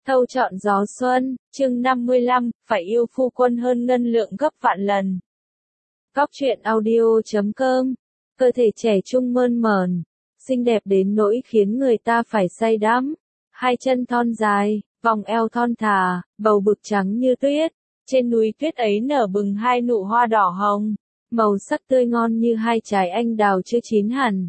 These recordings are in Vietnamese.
Thâu chọn gió xuân, chương 55, phải yêu phu quân hơn ngân lượng gấp vạn lần. Góc truyện audio.com, cơ thể trẻ trung mơn mởn, xinh đẹp đến nỗi khiến người ta phải say đắm. Hai chân thon dài, vòng eo thon thả, bầu bực trắng như tuyết. Trên núi tuyết ấy nở bừng hai nụ hoa đỏ hồng, màu sắc tươi ngon như hai trái anh đào chưa chín hẳn.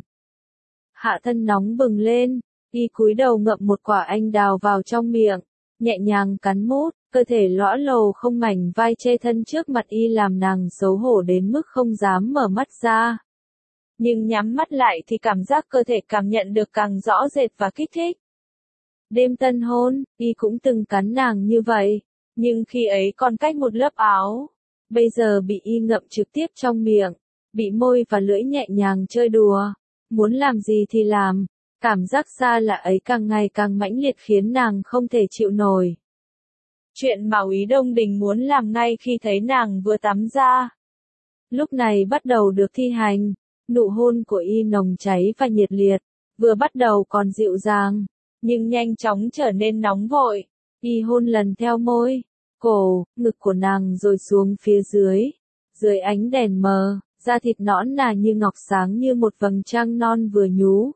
Hạ thân nóng bừng lên, y cúi đầu ngậm một quả anh đào vào trong miệng, nhẹ nhàng cắn mút, cơ thể lõa lồ không mảnh vai che thân trước mặt y làm nàng xấu hổ đến mức không dám mở mắt ra. Nhưng nhắm mắt lại thì cảm giác cơ thể cảm nhận được càng rõ rệt và kích thích. Đêm tân hôn, y cũng từng cắn nàng như vậy, nhưng khi ấy còn cách một lớp áo. Bây giờ bị y ngậm trực tiếp trong miệng, bị môi và lưỡi nhẹ nhàng chơi đùa, muốn làm gì thì làm. Cảm giác xa lạ ấy càng ngày càng mãnh liệt khiến nàng không thể chịu nổi. Chuyện mà Úy Đông Đình muốn làm ngay khi thấy nàng vừa tắm ra. Lúc này bắt đầu được thi hành, nụ hôn của y nồng cháy và nhiệt liệt, vừa bắt đầu còn dịu dàng, nhưng nhanh chóng trở nên nóng vội. Y hôn lần theo môi, cổ, ngực của nàng rồi xuống phía dưới. Dưới ánh đèn mờ, da thịt nõn nà như ngọc sáng như một vầng trăng non vừa nhú.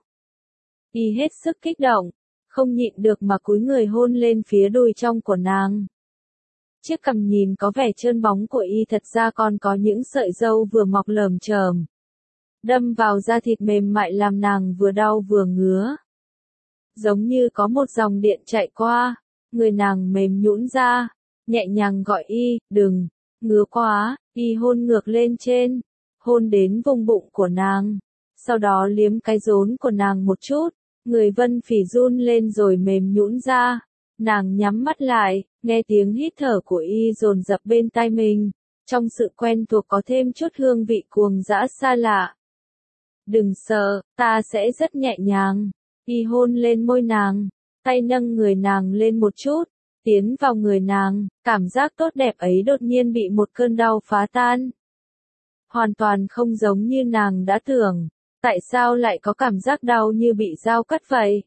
Y hết sức kích động, không nhịn được mà cúi người hôn lên phía đùi trong của nàng. Chiếc cằm nhìn có vẻ trơn bóng của y thật ra còn có những sợi râu vừa mọc lởm chởm, đâm vào da thịt mềm mại làm nàng vừa đau vừa ngứa. Giống như có một dòng điện chạy qua, người nàng mềm nhũn ra, nhẹ nhàng gọi y, đừng, ngứa quá, y hôn ngược lên trên, hôn đến vùng bụng của nàng, sau đó liếm cái rốn của nàng một chút. Người Vân Phỉ run lên rồi mềm nhũn ra, nàng nhắm mắt lại, nghe tiếng hít thở của y dồn dập bên tai mình, trong sự quen thuộc có thêm chút hương vị cuồng dã xa lạ. Đừng sợ, ta sẽ rất nhẹ nhàng. Y hôn lên môi nàng, tay nâng người nàng lên một chút, tiến vào người nàng, cảm giác tốt đẹp ấy đột nhiên bị một cơn đau phá tan. Hoàn toàn không giống như nàng đã tưởng. Tại sao lại có cảm giác đau như bị dao cắt vậy?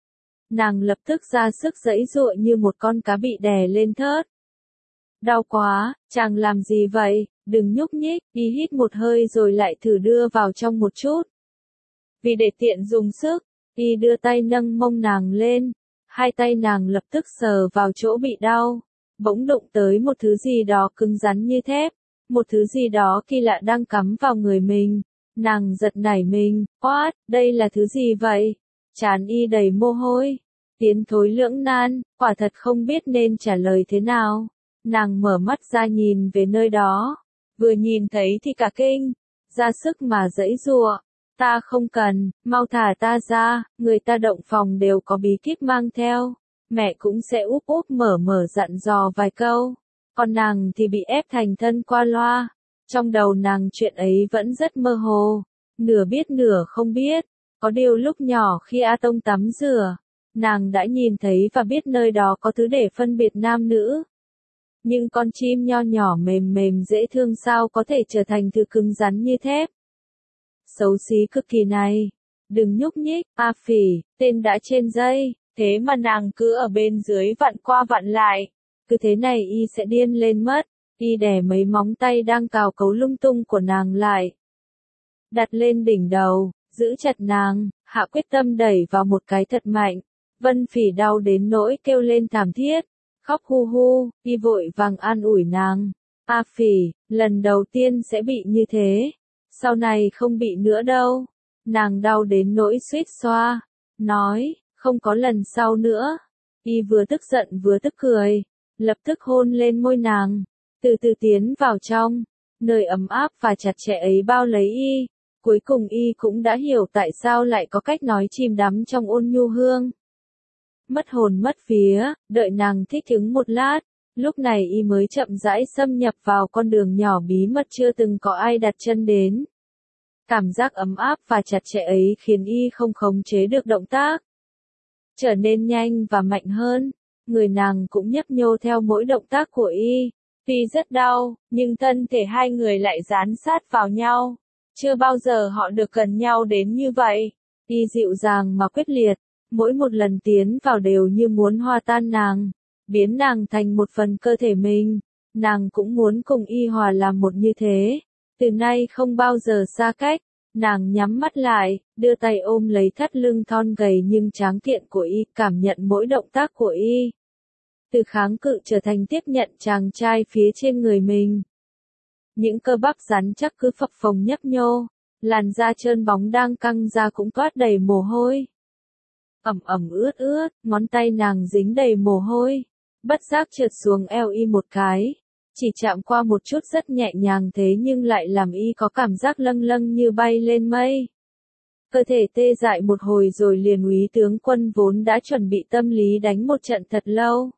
Nàng lập tức ra sức giãy giụa như một con cá bị đè lên thớt. Đau quá, chàng làm gì vậy? Đừng nhúc nhích, y hít một hơi rồi lại thử đưa vào trong một chút. Vì để tiện dùng sức, y đưa tay nâng mông nàng lên, hai tay nàng lập tức sờ vào chỗ bị đau, bỗng đụng tới một thứ gì đó cứng rắn như thép, một thứ gì đó kỳ lạ đang cắm vào người mình. Nàng giật nảy mình, oát, đây là thứ gì vậy? Trán y đầy mồ hôi, tiến thối lưỡng nan, quả thật không biết nên trả lời thế nào. Nàng mở mắt ra nhìn về nơi đó, vừa nhìn thấy thì cả kinh, ra sức mà giãy giụa. Ta không cần, mau thả ta ra, người ta động phòng đều có bí kíp mang theo. Mẹ cũng sẽ úp úp mở mở dặn dò vài câu, còn nàng thì bị ép thành thân qua loa. Trong đầu nàng chuyện ấy vẫn rất mơ hồ, nửa biết nửa không biết, có điều lúc nhỏ khi A Tông tắm rửa, nàng đã nhìn thấy và biết nơi đó có thứ để phân biệt nam nữ. Nhưng con chim nho nhỏ mềm mềm dễ thương sao có thể trở thành thứ cứng rắn như thép. Xấu xí cực kỳ này, đừng nhúc nhích, A Phỉ, tên đã trên dây, thế mà nàng cứ ở bên dưới vặn qua vặn lại, cứ thế này y sẽ điên lên mất. Y đè mấy móng tay đang cào cấu lung tung của nàng lại, đặt lên đỉnh đầu, giữ chặt nàng, hạ quyết tâm đẩy vào một cái thật mạnh. Vân Phỉ đau đến nỗi kêu lên thảm thiết, khóc hu hu, y vội vàng an ủi nàng. A Phỉ, lần đầu tiên sẽ bị như thế, sau này không bị nữa đâu. Nàng đau đến nỗi suýt xoa, nói, không có lần sau nữa. Y vừa tức giận vừa tức cười, lập tức hôn lên môi nàng. Từ từ tiến vào trong, nơi ấm áp và chặt chẽ ấy bao lấy y. Cuối cùng y cũng đã hiểu tại sao lại có cách nói chìm đắm trong ôn nhu hương. Mất hồn mất vía, đợi nàng thích ứng một lát, lúc này y mới chậm rãi xâm nhập vào con đường nhỏ bí mật chưa từng có ai đặt chân đến. Cảm giác ấm áp và chặt chẽ ấy khiến y không khống chế được động tác, trở nên nhanh và mạnh hơn. Người nàng cũng nhấp nhô theo mỗi động tác của y. Tuy rất đau, nhưng thân thể hai người lại dán sát vào nhau. Chưa bao giờ họ được gần nhau đến như vậy. Y dịu dàng mà quyết liệt, mỗi một lần tiến vào đều như muốn hòa tan nàng. biến nàng thành một phần cơ thể mình. Nàng cũng muốn cùng Y Hòa làm một như thế, từ nay không bao giờ xa cách. Nàng nhắm mắt lại, đưa tay ôm lấy thắt lưng thon gầy nhưng tráng kiện của Y, cảm nhận mỗi động tác của Y. Từ kháng cự trở thành tiếp nhận chàng trai phía trên người mình. Những cơ bắp rắn chắc cứ phập phồng nhấp nhô, làn da trơn bóng đang căng ra cũng toát đầy mồ hôi. Ẩm ẩm ướt ướt, ngón tay nàng dính đầy mồ hôi, bất giác trượt xuống eo Y một cái. Chỉ chạm qua một chút rất nhẹ nhàng thế nhưng lại làm Y có cảm giác lâng lâng như bay lên mây. Cơ thể tê dại một hồi rồi liền úy tướng quân vốn đã chuẩn bị tâm lý đánh một trận thật lâu.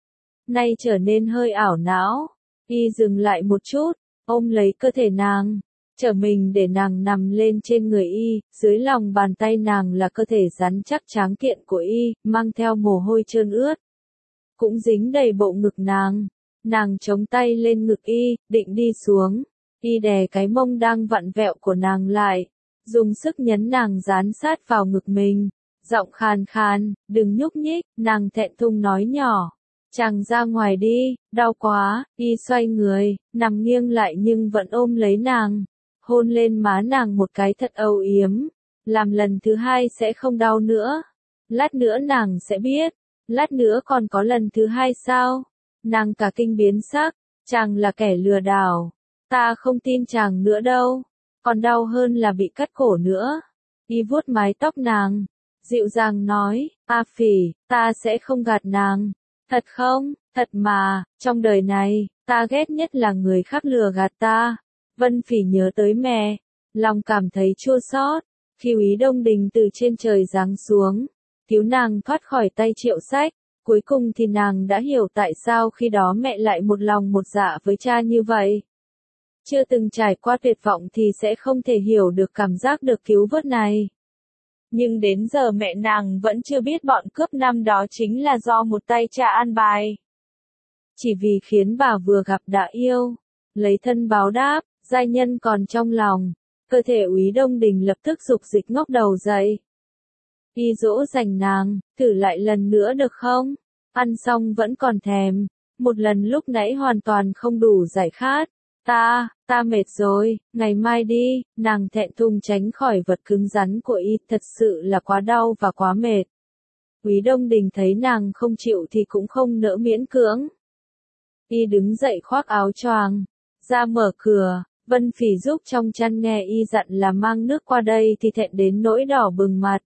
Nay trở nên hơi ảo não, Y dừng lại một chút, ôm lấy cơ thể nàng, trở mình để nàng nằm lên trên người Y, dưới lòng bàn tay nàng là cơ thể rắn chắc tráng kiện của Y, mang theo mồ hôi trơn ướt. Cũng dính đầy bộ ngực nàng. Nàng chống tay lên ngực Y, định đi xuống. Y đè cái mông đang vặn vẹo của nàng lại, dùng sức nhấn nàng dán sát vào ngực mình. Giọng khàn khàn, đừng nhúc nhích, nàng thẹn thùng nói nhỏ. Chàng ra ngoài đi, đau quá. Y xoay người, nằm nghiêng lại nhưng vẫn ôm lấy nàng. Hôn lên má nàng một cái thật âu yếm. Làm lần thứ hai sẽ không đau nữa. Lát nữa nàng sẽ biết. Lát nữa còn có lần thứ hai sao? Nàng cả kinh biến sắc, chàng là kẻ lừa đảo. Ta không tin chàng nữa đâu. Còn đau hơn là bị cắt cổ nữa. Y vuốt mái tóc nàng, dịu dàng nói, A Phỉ, ta sẽ không gạt nàng. Thật không? Thật mà, trong đời này, ta ghét nhất là người khác lừa gạt ta. Vân Phỉ nhớ tới mẹ, lòng cảm thấy chua xót. Khi Úy Đông Đình từ trên trời giáng xuống, cứu nàng thoát khỏi tay Triệu Sách. Cuối cùng thì nàng đã hiểu tại sao khi đó mẹ lại một lòng một dạ với cha như vậy. Chưa từng trải qua tuyệt vọng thì sẽ không thể hiểu được cảm giác được cứu vớt này. Nhưng đến giờ mẹ nàng vẫn chưa biết bọn cướp năm đó chính là do một tay cha an bài. Chỉ vì khiến bà vừa gặp đã yêu, lấy thân báo đáp, giai nhân còn trong lòng, cơ thể Úy Đông Đình lập tức dục dịch ngóc đầu dậy. Y dỗ dành nàng, thử lại lần nữa được không? Ăn xong vẫn còn thèm, một lần lúc nãy hoàn toàn không đủ giải khát. Ta mệt rồi, ngày mai đi. Nàng thẹn thùng tránh khỏi vật cứng rắn của Y, thật sự là quá đau và quá mệt. Úy Đông Đình thấy nàng không chịu thì cũng không nỡ miễn cưỡng. Y đứng dậy khoác áo choàng, ra mở cửa. Vân Phỉ giúp trong chăn nghe Y dặn là mang nước qua đây thì thẹn đến nỗi đỏ bừng mặt.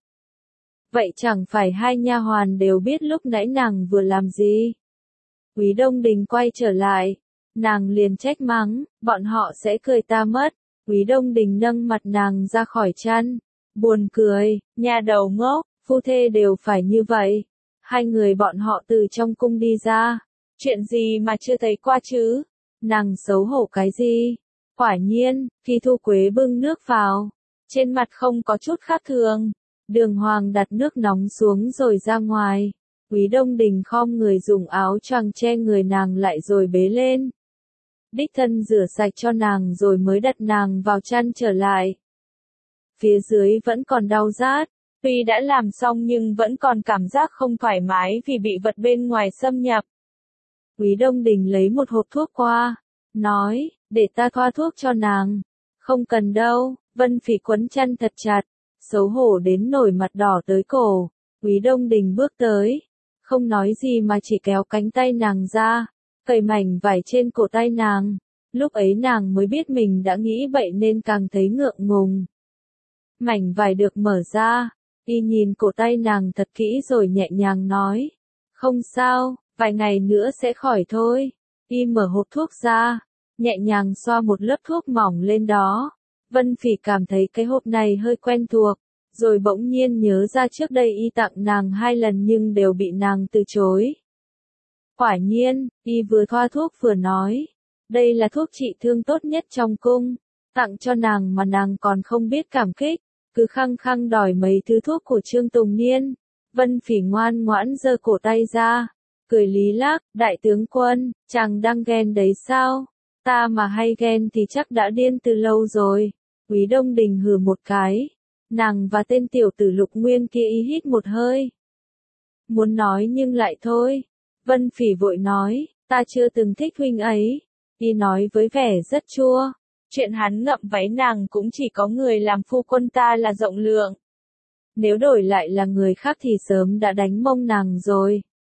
Vậy chẳng phải hai nha hoàn đều biết lúc nãy nàng vừa làm gì? Úy Đông Đình quay trở lại, nàng liền trách mắng, bọn họ sẽ cười ta mất. Úy Đông Đình nâng mặt nàng ra khỏi chăn, buồn cười, nhà đầu ngốc, phu thê đều phải như vậy. Hai người bọn họ từ trong cung đi ra, chuyện gì mà chưa thấy qua chứ? Nàng xấu hổ cái gì? Quả nhiên, khi Thu Quế bưng nước vào, trên mặt không có chút khác thường. Đường Hoàng đặt nước nóng xuống rồi ra ngoài. Úy Đông Đình khom người dùng áo choàng che người nàng lại rồi bế lên. Đích thân rửa sạch cho nàng rồi mới đặt nàng vào chăn trở lại. Phía dưới vẫn còn đau rát, tuy đã làm xong nhưng vẫn còn cảm giác không thoải mái vì bị vật bên ngoài xâm nhập. Úy Đông Đình lấy một hộp thuốc qua, nói, để ta thoa thuốc cho nàng. Không cần đâu. Vân Phỉ quấn chăn thật chặt, xấu hổ đến nổi mặt đỏ tới cổ. Úy Đông Đình bước tới, không nói gì mà chỉ kéo cánh tay nàng ra, cởi mảnh vải trên cổ tay nàng. Lúc ấy nàng mới biết mình đã nghĩ bậy nên càng thấy ngượng ngùng. Mảnh vải được mở ra, Y nhìn cổ tay nàng thật kỹ rồi nhẹ nhàng nói, không sao, vài ngày nữa sẽ khỏi thôi. Y mở hộp thuốc ra, nhẹ nhàng xoa một lớp thuốc mỏng lên đó. Vân Phỉ cảm thấy cái hộp này hơi quen thuộc, rồi bỗng nhiên nhớ ra trước đây Y tặng nàng 2 lần nhưng đều bị nàng từ chối. Quả nhiên, Y vừa thoa thuốc vừa nói, đây là thuốc trị thương tốt nhất trong cung, tặng cho nàng mà nàng còn không biết cảm kích, cứ khăng khăng đòi mấy thứ thuốc của Trương Tùng Niên. Vân Phỉ ngoan ngoãn giơ cổ tay ra, cười lý lác, đại tướng quân, chàng đang ghen đấy sao? Ta mà hay ghen thì chắc đã điên từ lâu rồi. Úy Đông Đình hừ một cái, nàng và tên tiểu tử Lục Nguyên kia Y hít một hơi. Muốn nói nhưng lại thôi, Vân Phỉ vội nói, ta chưa từng thích huynh ấy. Y nói với vẻ rất chua. Chuyện hắn ngậm váy nàng cũng chỉ có người làm phu quân ta là rộng lượng. Nếu đổi lại là người khác thì sớm đã đánh mông nàng rồi.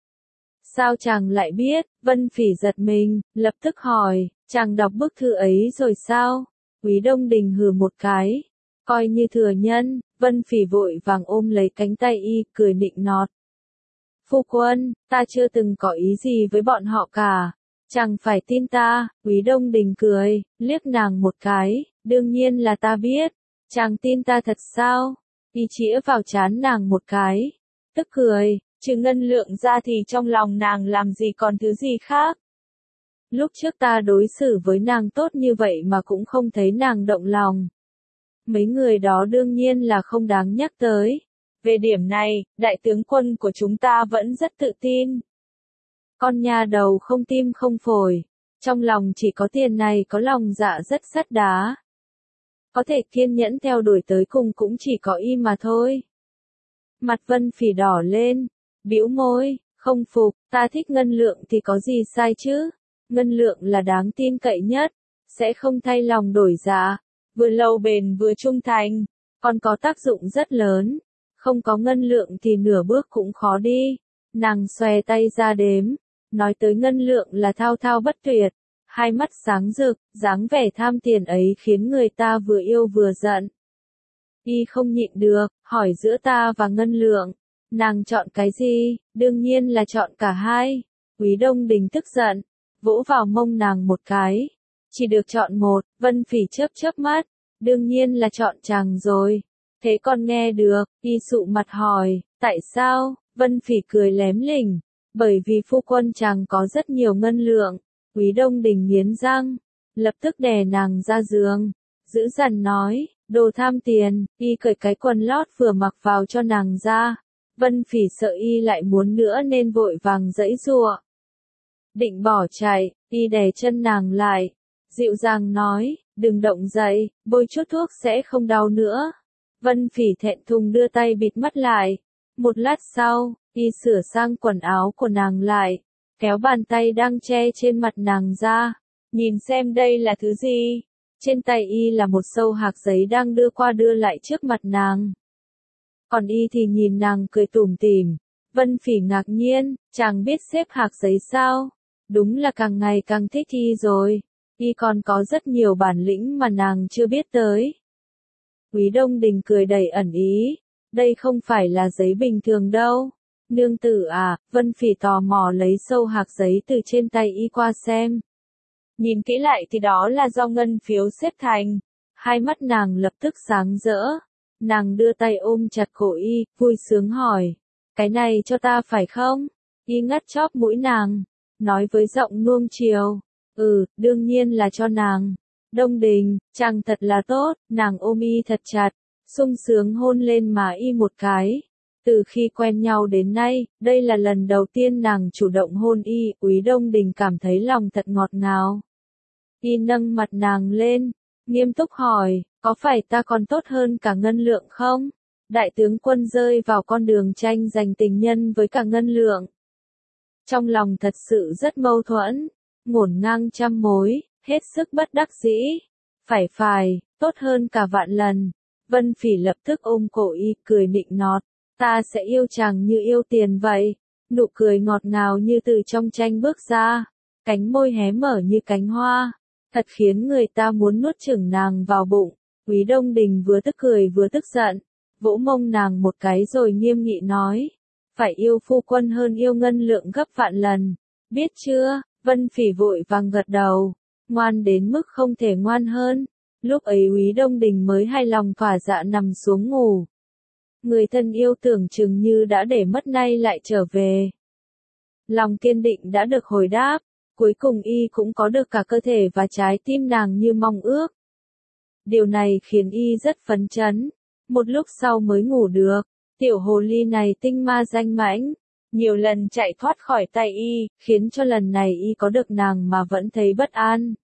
Sao chàng lại biết? Vân Phỉ giật mình, lập tức hỏi, chàng đọc bức thư ấy rồi sao? Quý Đông Đình hừ một cái. Coi như thừa nhân, Vân Phỉ vội vàng ôm lấy cánh tay y, cười nịnh nọt. Phu quân, ta chưa từng có ý gì với bọn họ cả. Chàng phải tin ta. Quý Đông Đình cười, liếc nàng một cái, đương nhiên là ta biết. Chàng tin ta thật sao? Y chĩa vào trán nàng một cái. Tức cười, trừ ngân lượng ra thì trong lòng nàng làm gì còn thứ gì khác. Lúc trước ta đối xử với nàng tốt như vậy mà cũng không thấy nàng động lòng. Mấy người đó đương nhiên là không đáng nhắc tới. Về điểm này, đại tướng quân của chúng ta vẫn rất tự tin. Con nhà đầu không tim không phổi. Trong lòng chỉ có tiền này, có lòng dạ rất sắt đá. Có thể kiên nhẫn theo đuổi tới cùng cũng chỉ có y mà thôi. Mặt Vân Phỉ đỏ lên, bĩu môi, không phục, ta thích Ngân Lượng thì có gì sai chứ? Ngân Lượng là đáng tin cậy nhất, sẽ không thay lòng đổi dạ, vừa lâu bền vừa trung thành, còn có tác dụng rất lớn. Không có Ngân Lượng thì nửa bước cũng khó đi. Nàng xòe tay ra đếm, nói tới Ngân Lượng là thao thao bất tuyệt, hai mắt sáng rực, dáng vẻ tham tiền ấy khiến người ta vừa yêu vừa giận. Y không nhịn được, hỏi giữa ta và Ngân Lượng, nàng chọn cái gì? Đương nhiên là chọn cả hai. Quý Đông Đình tức giận, vỗ vào mông nàng một cái. Chỉ được chọn một. Vân Phỉ chớp chớp mắt, đương nhiên là chọn chàng rồi. Thế con nghe được? Y sụ mặt hỏi, tại sao? Vân Phỉ cười lém lỉnh, bởi vì phu quân chàng có rất nhiều Ngân Lượng. Quý Đông Đình nghiến răng, lập tức đè nàng ra giường, dữ dằn nói, đồ tham tiền. Y cởi cái quần lót vừa mặc vào cho nàng ra. Vân Phỉ sợ y lại muốn nữa nên vội vàng giãy giụa. Định bỏ chạy, y đè chân nàng lại, dịu dàng nói, đừng động dậy, bôi chút thuốc sẽ không đau nữa. Vân Phỉ thẹn thùng đưa tay bịt mắt lại. Một lát sau, y sửa sang quần áo của nàng lại, kéo bàn tay đang che trên mặt nàng ra. Nhìn xem đây là thứ gì? Trên tay y là một sâu hạc giấy đang đưa qua đưa lại trước mặt nàng. Còn y thì nhìn nàng cười tủm tỉm. Vân Phỉ ngạc nhiên, chàng biết xếp hạc giấy sao? Đúng là càng ngày càng thích y rồi. Y còn có rất nhiều bản lĩnh mà nàng chưa biết tới. Quý Đông Đình cười đầy ẩn ý. Đây không phải là giấy bình thường đâu. Nương tử à? Vân Phỉ tò mò lấy sâu hạc giấy từ trên tay y qua xem. Nhìn kỹ lại thì đó là do ngân phiếu xếp thành. Hai mắt nàng lập tức sáng rỡ. Nàng đưa tay ôm chặt cổ y, vui sướng hỏi. Cái này cho ta phải không? Y ngắt chóp mũi nàng, nói với giọng nuông chiều. Đương nhiên là cho nàng. Đông Đình, chàng thật là tốt. Nàng ôm y thật chặt, sung sướng hôn lên má y một cái. Từ khi quen nhau đến nay, đây là lần đầu tiên nàng chủ động hôn y. Quý Đông Đình cảm thấy lòng thật ngọt ngào. Y nâng mặt nàng lên, nghiêm túc hỏi, có phải ta còn tốt hơn cả Ngân Lượng không? Đại tướng quân rơi vào con đường tranh giành tình nhân với cả Ngân Lượng. Trong lòng thật sự rất mâu thuẫn, ngổn ngang trăm mối, hết sức bất đắc dĩ. Phải, tốt hơn cả vạn lần. Vân Phỉ lập tức ôm cổ y, cười nịnh nọt. Ta sẽ yêu chàng như yêu tiền vậy. Nụ cười ngọt ngào như từ trong tranh bước ra. Cánh môi hé mở như cánh hoa. Thật khiến người ta muốn nuốt chửng nàng vào bụng. Quý Đông Đình vừa tức cười vừa tức giận. Vỗ mông nàng một cái rồi nghiêm nghị nói. Phải yêu phu quân hơn yêu Ngân Lượng gấp vạn lần. Biết chưa? Vân Phỉ vội vàng gật đầu. Ngoan đến mức không thể ngoan hơn. Lúc ấy Quý Đông Đình mới hài lòng thỏa dạ nằm xuống ngủ. Người thân yêu tưởng chừng như đã để mất nay lại trở về. Lòng kiên định đã được hồi đáp. Cuối cùng y cũng có được cả cơ thể và trái tim nàng như mong ước. Điều này khiến y rất phấn chấn. Một lúc sau mới ngủ được. Tiểu hồ ly này tinh ma danh mãnh. Nhiều lần chạy thoát khỏi tay y, khiến cho lần này y có được nàng mà vẫn thấy bất an.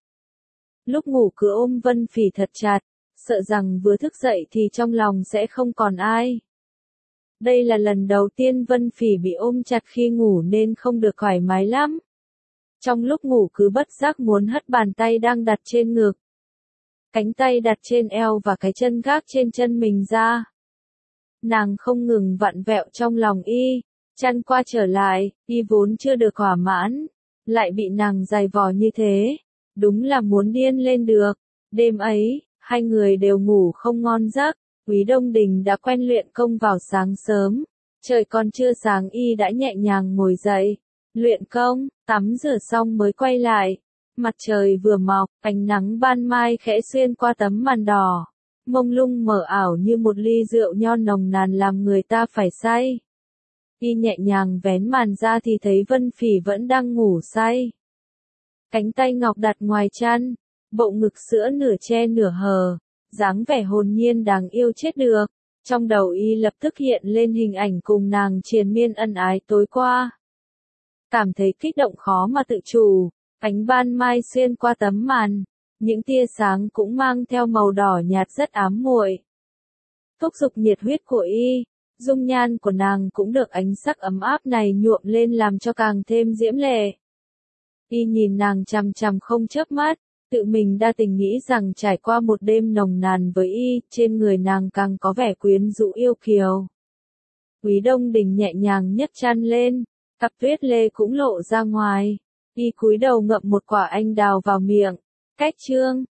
Lúc ngủ cứ ôm Vân Phỉ thật chặt, sợ rằng vừa thức dậy thì trong lòng sẽ không còn ai. Đây là lần đầu tiên Vân Phỉ bị ôm chặt khi ngủ nên không được thoải mái lắm. Trong lúc ngủ cứ bất giác muốn hất bàn tay đang đặt trên ngực, cánh tay đặt trên eo và cái chân gác trên chân mình ra. Nàng không ngừng vặn vẹo trong lòng y, chăn qua trở lại, y vốn chưa được thỏa mãn, lại bị nàng giày vò như thế, đúng là muốn điên lên được. Đêm ấy, hai người đều ngủ không ngon giấc. Quý Đông Đình đã quen luyện công vào sáng sớm, trời còn chưa sáng y đã nhẹ nhàng ngồi dậy, luyện công, tắm rửa xong mới quay lại. Mặt trời vừa mọc, ánh nắng ban mai khẽ xuyên qua tấm màn đỏ, mông lung mờ ảo như một ly rượu nho nồng nàn làm người ta phải say. Y nhẹ nhàng vén màn ra thì thấy Vân Phỉ vẫn đang ngủ say. Cánh tay ngọc đặt ngoài chăn, bộ ngực sữa nửa che nửa hờ, dáng vẻ hồn nhiên đáng yêu chết được. Trong đầu y lập tức hiện lên hình ảnh cùng nàng triền miên ân ái tối qua. Cảm thấy kích động khó mà tự chủ, ánh ban mai xuyên qua tấm màn, những tia sáng cũng mang theo màu đỏ nhạt rất ám muội. Thúc giục nhiệt huyết của y, dung nhan của nàng cũng được ánh sắc ấm áp này nhuộm lên làm cho càng thêm diễm lệ. Y nhìn nàng chằm chằm không chớp mắt, tự mình đa tình nghĩ rằng trải qua một đêm nồng nàn với y, trên người nàng càng có vẻ quyến rũ yêu kiều. Quý Đông Đình nhẹ nhàng nhấc chăn lên, cặp tuyết lê cũng lộ ra ngoài. Y cúi đầu ngậm một quả anh đào vào miệng. Cách chương